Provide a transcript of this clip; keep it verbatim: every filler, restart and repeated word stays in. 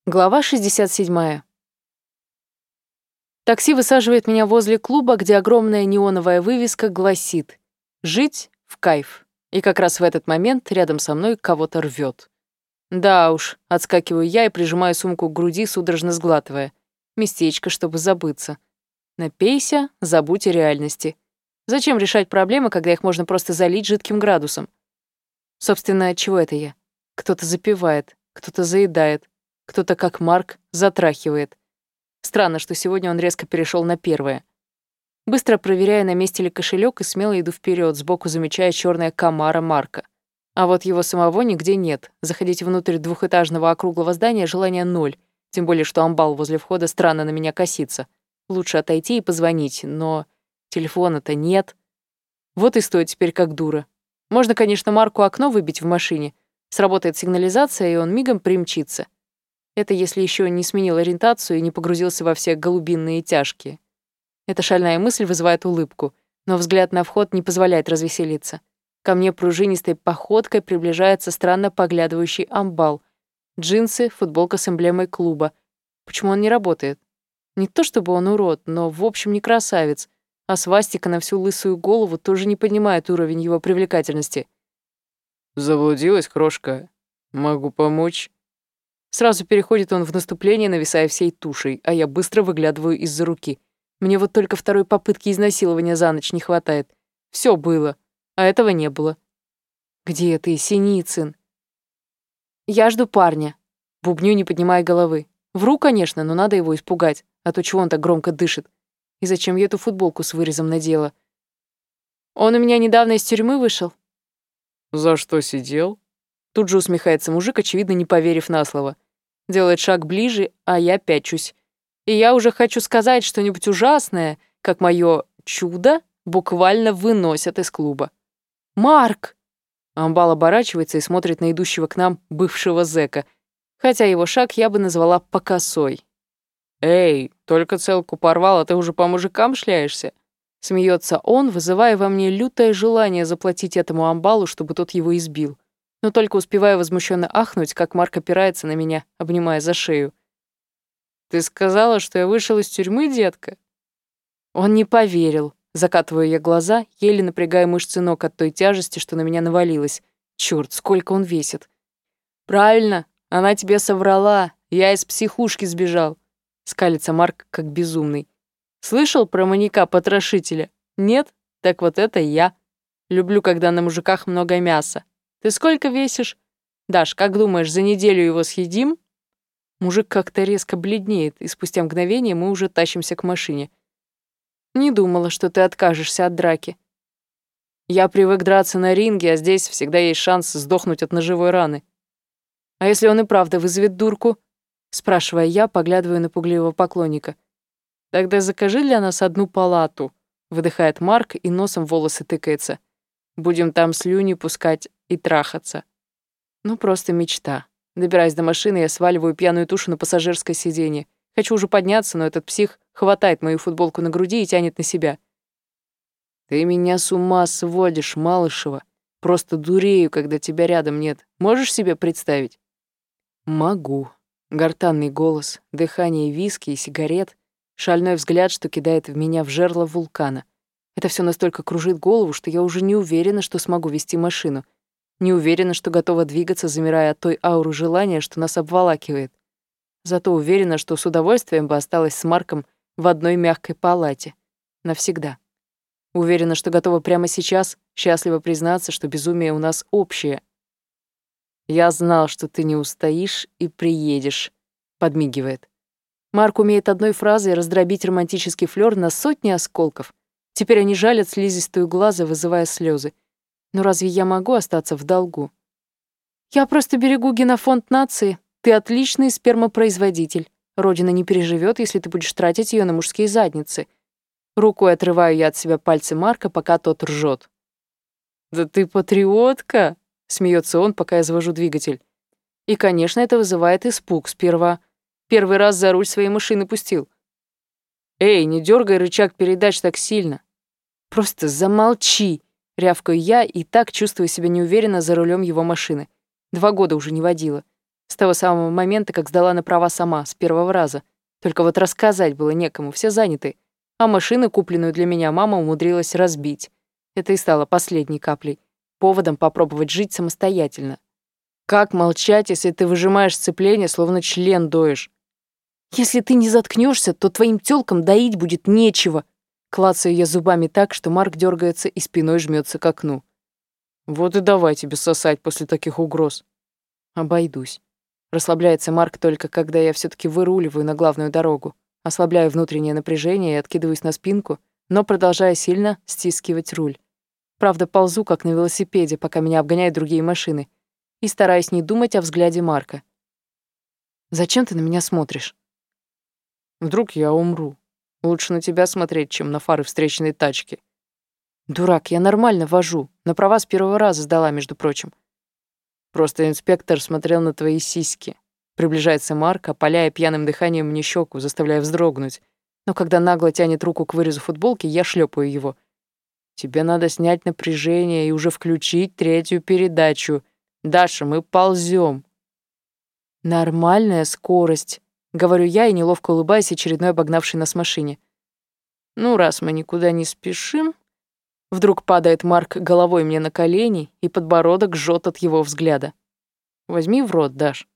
Глава шестьдесят седьмая. Такси высаживает меня возле клуба, где огромная неоновая вывеска гласит «Жить в кайф». И как раз в этот момент рядом со мной кого-то рвет. Да уж, отскакиваю я и прижимаю сумку к груди, судорожно сглатывая. Местечко, чтобы забыться. Напейся, забудь о реальности. Зачем решать проблемы, когда их можно просто залить жидким градусом? Собственно, чего это я? Кто-то запивает, кто-то заедает, кто-то, как Марк, затрахивает. Странно, что сегодня он резко перешел на первое. Быстро проверяю, на месте ли кошелек, и смело иду вперед, сбоку замечая черная Камара Марка. А вот его самого нигде нет. Заходить внутрь двухэтажного округлого здания желания ноль, тем более, что амбал возле входа странно на меня косится. Лучше отойти и позвонить, но телефона-то нет. Вот и стою теперь как дура. Можно, конечно, Марку окно выбить в машине. Сработает сигнализация, и он мигом примчится. Это если еще не сменил ориентацию и не погрузился во все голубинные тяжкие. Эта шальная мысль вызывает улыбку, но взгляд на вход не позволяет развеселиться. Ко мне пружинистой походкой приближается странно поглядывающий амбал. Джинсы, футболка с эмблемой клуба. Почему он не работает? Не то чтобы он урод, но в общем не красавец, а свастика на всю лысую голову тоже не поднимает уровень его привлекательности. «Заблудилась, крошка? Могу помочь?» Сразу переходит он в наступление, нависая всей тушей, а я быстро выглядываю из-за руки. Мне вот только второй попытки изнасилования за ночь не хватает. Все было, а этого не было. «Где ты, Синицын?» «Я жду парня». Бубню, не поднимая головы. Вру, конечно, но надо его испугать, а то чего он так громко дышит? И зачем я эту футболку с вырезом надела? Он у меня недавно из тюрьмы вышел. «За что сидел?» Тут же усмехается мужик, очевидно, не поверив на слово. Делает шаг ближе, а я пячусь. И я уже хочу сказать что-нибудь ужасное, как мое чудо буквально выносят из клуба. «Марк!» Амбал оборачивается и смотрит на идущего к нам бывшего зэка, хотя его шаг я бы назвала покосой. «Эй, только целку порвал, а ты уже по мужикам шляешься?» Смеется он, вызывая во мне лютое желание заплатить этому амбалу, чтобы тот его избил. Но только успеваю возмущенно ахнуть, как Марк опирается на меня, обнимая за шею. «Ты сказала, что я вышел из тюрьмы, детка?» Он не поверил. Закатываю я глаза, еле напрягая мышцы ног от той тяжести, что на меня навалилась. Чёрт, сколько он весит. «Правильно, она тебе соврала. Я из психушки сбежал», — скалится Марк, как безумный. «Слышал про маньяка-потрошителя? Нет? Так вот это я. Люблю, когда на мужиках много мяса. Ты сколько весишь? Даш, как думаешь, за неделю его съедим?» Мужик как-то резко бледнеет, и спустя мгновение мы уже тащимся к машине. «Не думала, что ты откажешься от драки». «Я привык драться на ринге, а здесь всегда есть шанс сдохнуть от ножевой раны». «А если он и правда вызовет дурку?» Спрашивая я, поглядывая на пугливого поклонника. «Тогда закажи для нас одну палату», — выдыхает Марк и носом в волосы тыкается. «Будем там слюни пускать и трахаться». Ну, просто мечта. Добираясь до машины, я сваливаю пьяную тушу на пассажирское сиденье. Хочу уже подняться, но этот псих хватает мою футболку на груди и тянет на себя. «Ты меня с ума сводишь, Малышева. Просто дурею, когда тебя рядом нет. Можешь себе представить?» «Могу». Гортанный голос, дыхание виски и сигарет, шальной взгляд, что кидает в меня в жерло вулкана. Это все настолько кружит голову, что я уже не уверена, что смогу вести машину. Не уверена, что готова двигаться, замирая от той ауры желания, что нас обволакивает. Зато уверена, что с удовольствием бы осталась с Марком в одной мягкой палате. Навсегда. Уверена, что готова прямо сейчас счастливо признаться, что безумие у нас общее. «Я знал, что ты не устоишь и приедешь», — подмигивает. Марк умеет одной фразой раздробить романтический флёр на сотни осколков. Теперь они жалят слизистую глаза, вызывая слезы. Но разве я могу остаться в долгу? «Я просто берегу генофонд нации. Ты отличный спермопроизводитель. Родина не переживет, если ты будешь тратить ее на мужские задницы». Рукой отрываю я от себя пальцы Марка, пока тот ржет. «Да ты патриотка!» — смеется он, пока я завожу двигатель. И, конечно, это вызывает испуг сперва. Первый раз за руль своей машины пустил. «Эй, не дергай рычаг передач так сильно!» «Просто замолчи!» — рявкаю я и так чувствую себя неуверенно за рулем его машины. Два года уже не водила. С того самого момента, как сдала на права сама, с первого раза. Только вот рассказать было некому, все заняты. А машину, купленную для меня, мама умудрилась разбить. Это и стало последней каплей. Поводом попробовать жить самостоятельно. Как молчать, если ты выжимаешь сцепление, словно член доешь? Если ты не заткнешься, то твоим тёлкам доить будет нечего. Клацаю я зубами так, что Марк дергается и спиной жмется к окну. Вот и давай тебе сосать после таких угроз. Обойдусь. Расслабляется Марк только, когда я все-таки выруливаю на главную дорогу. Ослабляю внутреннее напряжение и откидываюсь на спинку, но продолжаю сильно стискивать руль. Правда, ползу, как на велосипеде, пока меня обгоняют другие машины, и стараюсь не думать о взгляде Марка. «Зачем ты на меня смотришь?» Вдруг я умру. Лучше на тебя смотреть, чем на фары встречной тачки. «Дурак, я нормально вожу. На права с первого раза сдала, между прочим». Просто инспектор смотрел на твои сиськи. Приближается Марк, опаляя пьяным дыханием мне щеку, заставляя вздрогнуть. Но когда нагло тянет руку к вырезу футболки, я шлепаю его. Тебе надо снять напряжение и уже включить третью передачу. Даша, мы ползем. Нормальная скорость, говорю я и неловко улыбаюсь очередной обогнавшей нас машине. Ну, раз мы никуда не спешим... Вдруг падает Марк головой мне на колени, и подбородок жжет от его взгляда. Возьми в рот, Даш.